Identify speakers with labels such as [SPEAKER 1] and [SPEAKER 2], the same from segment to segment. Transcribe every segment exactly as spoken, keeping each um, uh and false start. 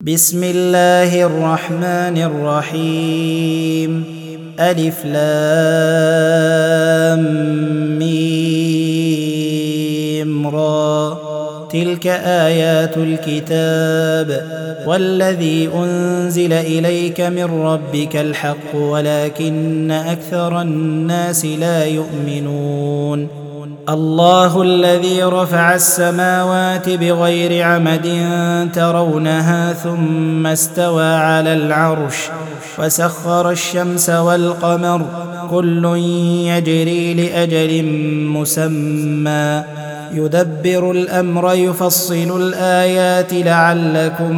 [SPEAKER 1] بسم الله الرحمن الرحيم. ألف لام ميم را. تلك آيات الكتاب والذي أنزل إليك من ربك الحق ولكن أكثر الناس لا يؤمنون. الله الذي رفع السماوات بغير عمد ترونها ثم استوى على العرش وسخر الشمس والقمر كل يجري لأجل مسمى يدبر الأمر يفصل الآيات لعلكم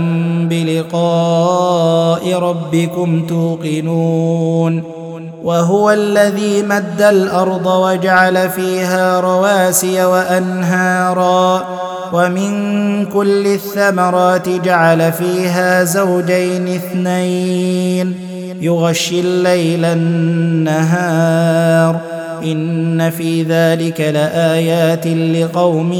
[SPEAKER 1] بلقاء ربكم توقنون. وهو الذي مد الأرض وجعل فيها رواسي وأنهارا ومن كل الثمرات جعل فيها زوجين اثنين يغشي الليل النهار إن في ذلك لآيات لقوم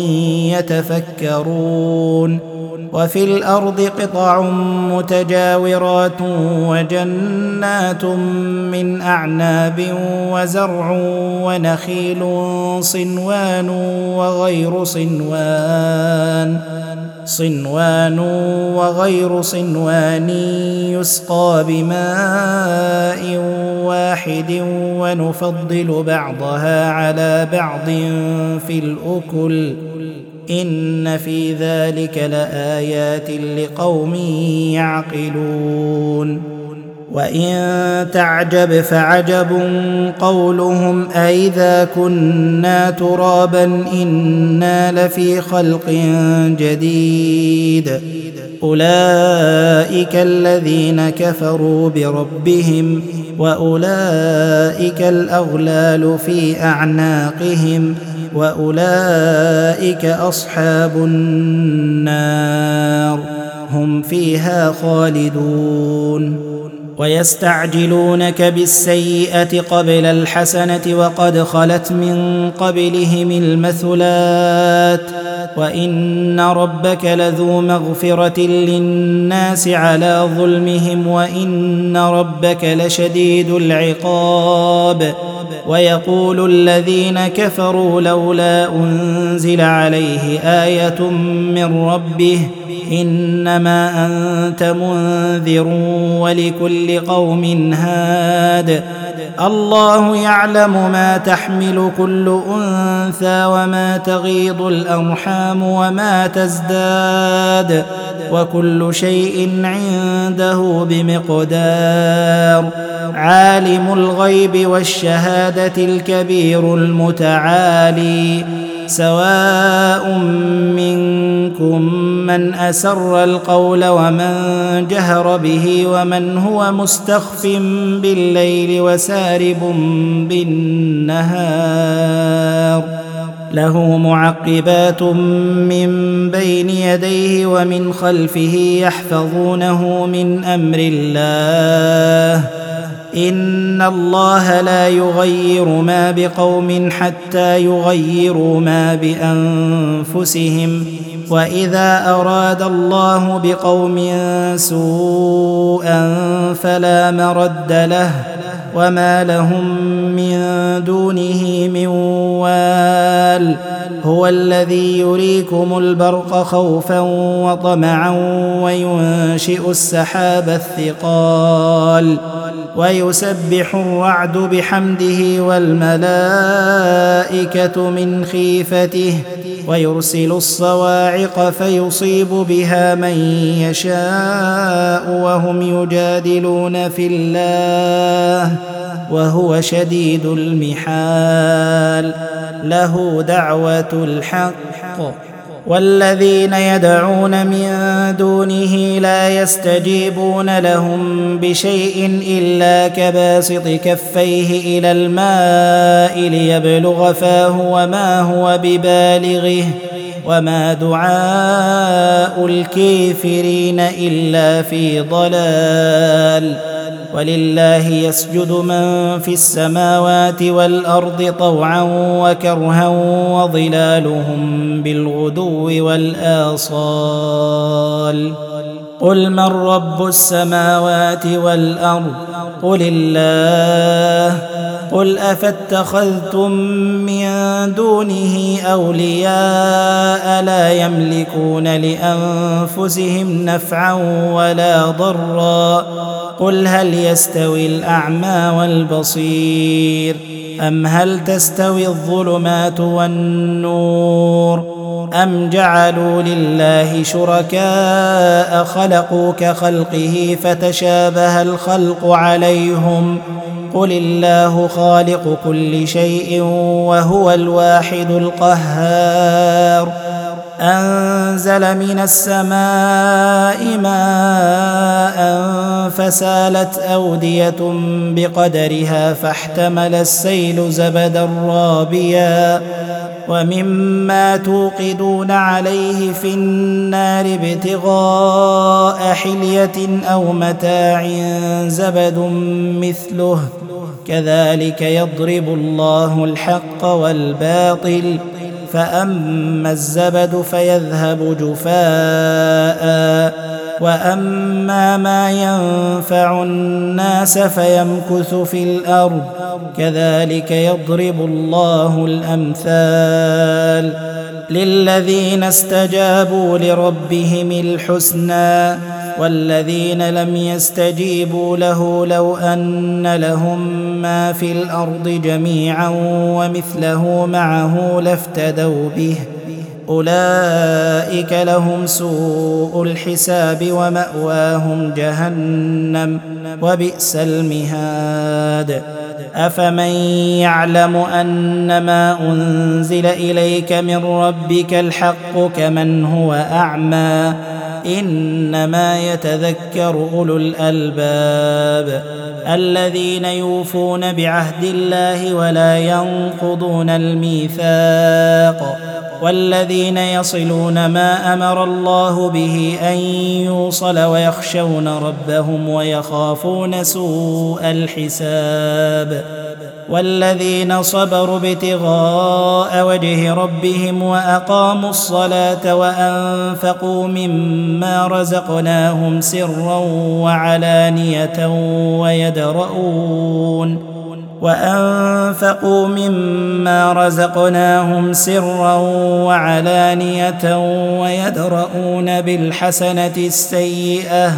[SPEAKER 1] يتفكرون. وفي الأرض قطع متجاورات وجنات من أعناب وزرع ونخيل صنوان وغير صنوان صنوان وغير صنوان يسقى بماء واحد ونفضل بعضها على بعض في الأكل إن في ذلك لآيات لقوم يعقلون. وإن تعجب فعجب قولهم أإذا كنا ترابا إنا لفي خلق جديد أولئك الذين كفروا بربهم وأولئك الأغلال في أعناقهم وأولئك أصحاب النار هم فيها خالدون. ويستعجلونك بالسيئة قبل الحسنة وقد خلت من قبلهم المثلات وإن ربك لذو مغفرة للناس على ظلمهم وإن ربك لشديد العقاب. ويقول الذين كفروا لولا أنزل عليه آية من ربه إنما أنت منذر ولكل قوم هاد الله يعلم ما تحمل كل أنثى وما تغيض الأرحام وما تزداد وكل شيء عنده بمقدار. عالم الغيب والشهادة الكبير المتعالي سواء منكم من أسر القول ومن جهر به ومن هو مستخف بالليل وسارب بالنهار له معقبات من بين يديه ومن خلفه يحفظونه من أمر الله إن الله لا يغير ما بقوم حتى يغيروا ما بأنفسهم وإذا أراد الله بقوم سوءا فلا مرد له وما لهم من دونه من وال هو الذي يريكم البرق خوفا وطمعا وينشئ السحاب الثقال ويسبح الرعد بحمده والملائكة من خيفته ويرسل الصواعق فيصيب بها من يشاء وهم يجادلون في الله وهو شديد المحال له دعوة الحق والذين يدعون من دونه لا يستجيبون لهم بشيء إلا كباسط كفيه إلى الماء ليبلغ فاه وما هو ببالغه وما دعاء الكافرين إلا في ضلال. ولله يسجد من في السماوات والأرض طوعا وكرها وظلالهم بالغدو والآصال قل من رب السماوات والأرض قل الله قل أفاتخذتم من دونه أولياء لا يملكون لأنفسهم نفعا ولا ضرا قل هل يستوي الأعمى والبصير أم هل تستوي الظلمات والنور أم جعلوا لله شركاء خلقوا كخلقه فتشابه الخلق عليهم قل الله خالق كل شيء وهو الواحد القهار أنزل من السماء ماء فسالت أودية بقدرها فاحتمل السيل زبدا رابيا ومما توقدون عليه في النار ابتغاء حلية أو متاع زبد مثله كذلك يضرب الله الحق والباطل فأما الزبد فيذهب جفاء وأما ما ينفع الناس فيمكث في الأرض كذلك يضرب الله الأمثال للذين استجابوا لربهم الحسنى والذين لم يستجيبوا له لو أن لهم ما في الأرض جميعا ومثله معه لافتدوا به أولئك لهم سوء الحساب ومأواهم جهنم وبئس المهاد أفمن يعلم أنما أنزل إليك من ربك الحق كمن هو أعمى إنما يتذكر أولو الألباب الذين يوفون بعهد الله ولا ينقضون الميثاق والذين يصلون ما أمر الله به أن يوصل ويخشون ربهم ويخافون سوء الحساب والذين صبروا ابتغاء وجه ربهم وأقاموا الصلاة وأنفقوا مما رزقناهم سرا وعلانية ويدرؤون وأنفقوا مما رزقناهم سرا وعلانية ويدرؤون بالحسنة السيئة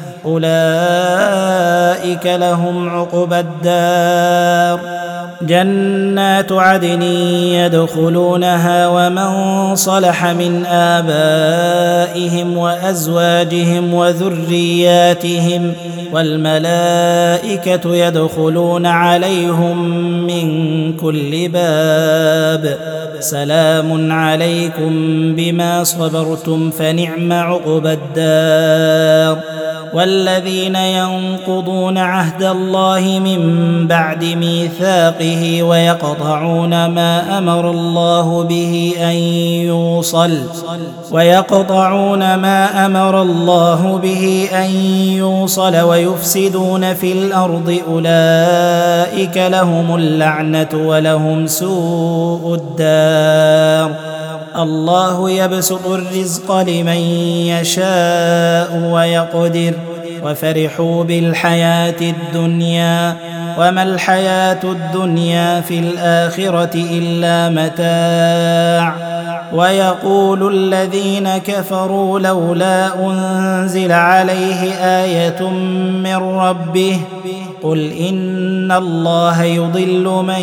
[SPEAKER 1] أولئك لهم عقبى الدار جنات عدن يدخلونها ومن صلح من آبائهم وأزواجهم وذرياتهم والملائكة يدخلون عليهم من كل باب سلام عليكم بما صبرتم فنعم عقبى الدار والذين ينقضون عهد الله من بعد ميثاقه ويقطعون ما أمر الله به أن يوصل ويقطعون ما أمر الله به أن يوصل ويفسدون في الأرض أولئك لهم اللعنة ولهم سوء الدار الله يبسط الرزق لمن يشاء ويقدر وفرحوا بالحياة الدنيا وما الحياة الدنيا في الآخرة إلا متاع ويقول الذين كفروا لولا أنزل عليه آية من ربه قل إن الله يضل من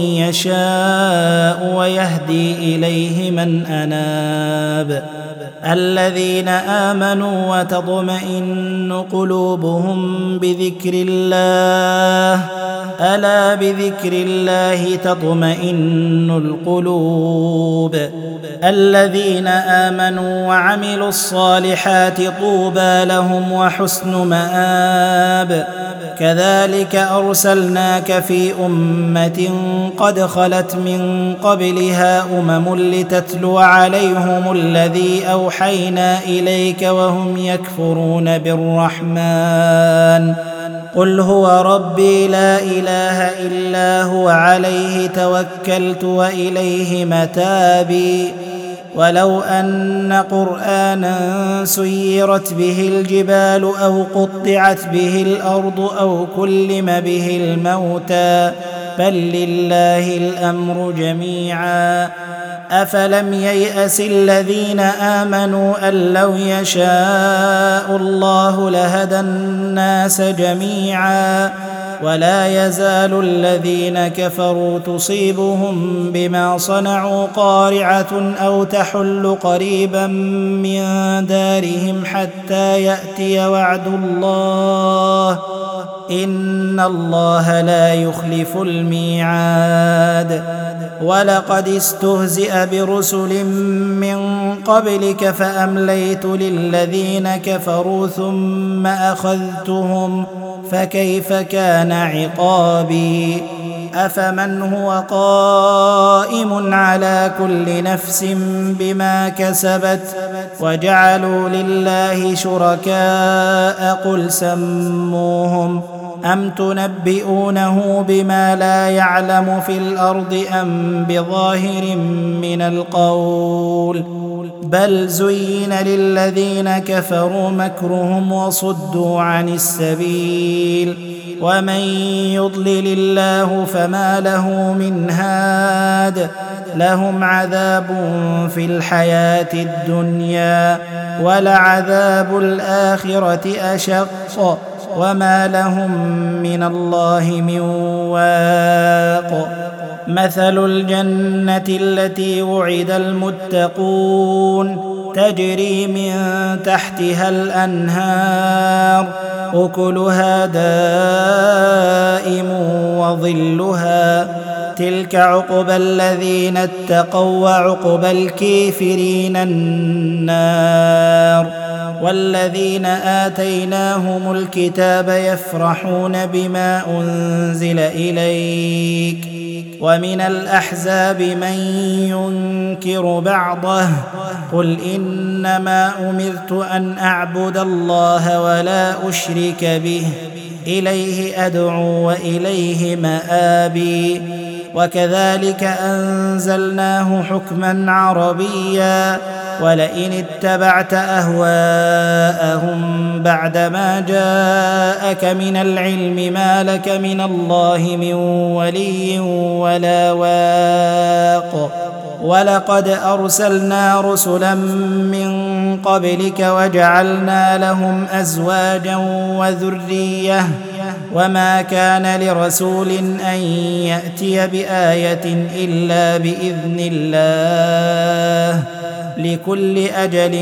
[SPEAKER 1] يشاء ويهدي إليه من أناب الذين آمنوا وتطمئن قلوبهم بذكر الله ألا بذكر الله تطمئن القلوب الذين آمنوا وعملوا الصالحات طوبى لهم وحسن مآب كذلك أرسلناك في أمة قد خلت من قبلها أمم لتتلو عليهم الذي أوحينا إليك وهم يكفرون بالرحمن قل هو ربي لا إله إلا هو عليه توكلت وإليه متابي ولو أن قرآنا سيرت به الجبال أو قطعت به الأرض أو كلم به الموتى بل لله الأمر جميعا أفلم ييأس الذين آمنوا أن لو يشاء الله لهدى الناس جميعا ولا يزال الذين كفروا تصيبهم بما صنعوا قارعة أو تحل قريبا من دارهم حتى يأتي وعد الله إن الله لا يخلف الميعاد ولقد استهزئ برسل من قبلك فأمليت للذين كفروا ثم أخذتهم فكيف كان عقابي أفمن هو قائم على كل نفس بما كسبت وجعلوا لله شركاء قل سموهم أم تنبئونه بما لا يعلم في الأرض أم بظاهر من القول بل زين للذين كفروا مكرهم وصدوا عن السبيل ومن يضلل الله فما له من هاد لهم عذاب في الحياة الدنيا ولعذاب الآخرة أشق وما لهم من الله من واق مثل الجنة التي وعد المتقون تجري من تحتها الأنهار أكلها دائم وظلها تلك عقبى الذين اتقوا وعقبى الكافرين النار والذين آتيناهم الكتاب يفرحون بما أنزل إليك ومن الأحزاب من ينكر بعضه قل إنما أمرت أن أعبد الله ولا أشرك به إليه أدعو وإليه مآبي وكذلك أنزلناه حكما عربيا ولئن اتبعت أهواءهم بعدما جاءك من العلم ما لك من الله من ولي ولا واق ولقد أرسلنا رسلا من قبلك وجعلنا لهم أزواجا وذرية وما كان لرسول أن يأتي بآية إلا بإذن الله لكل أجل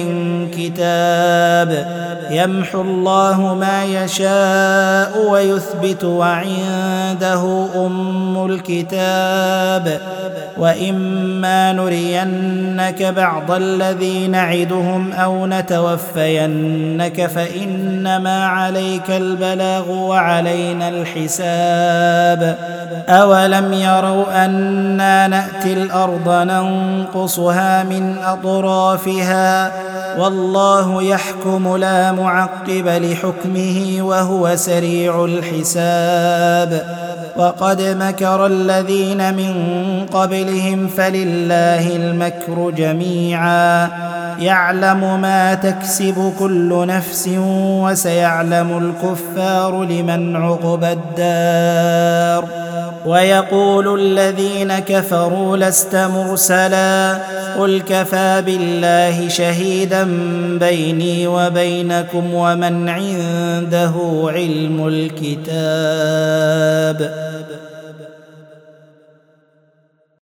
[SPEAKER 1] كتاب يمحو الله ما يشاء ويثبت وعنده أم الكتاب وإما نرينك بعض الذي نعدهم أو نتوفينك فإنما عليك البلاغ وعلينا الحساب أولم يروا أنا نأتي الأرض ننقصها من أطرافها والله يحكم لا معقب لحكمه وهو سريع الحساب وقد مكر الذين من قبلهم فلله المكر جميعا يعلم ما تكسب كل نفس وسيعلم الكفار لمن عقبى الدار ويقول الذين كفروا لست مرسلا قل كفى بالله شهيدا بيني وبينكم ومن عنده علم الكتاب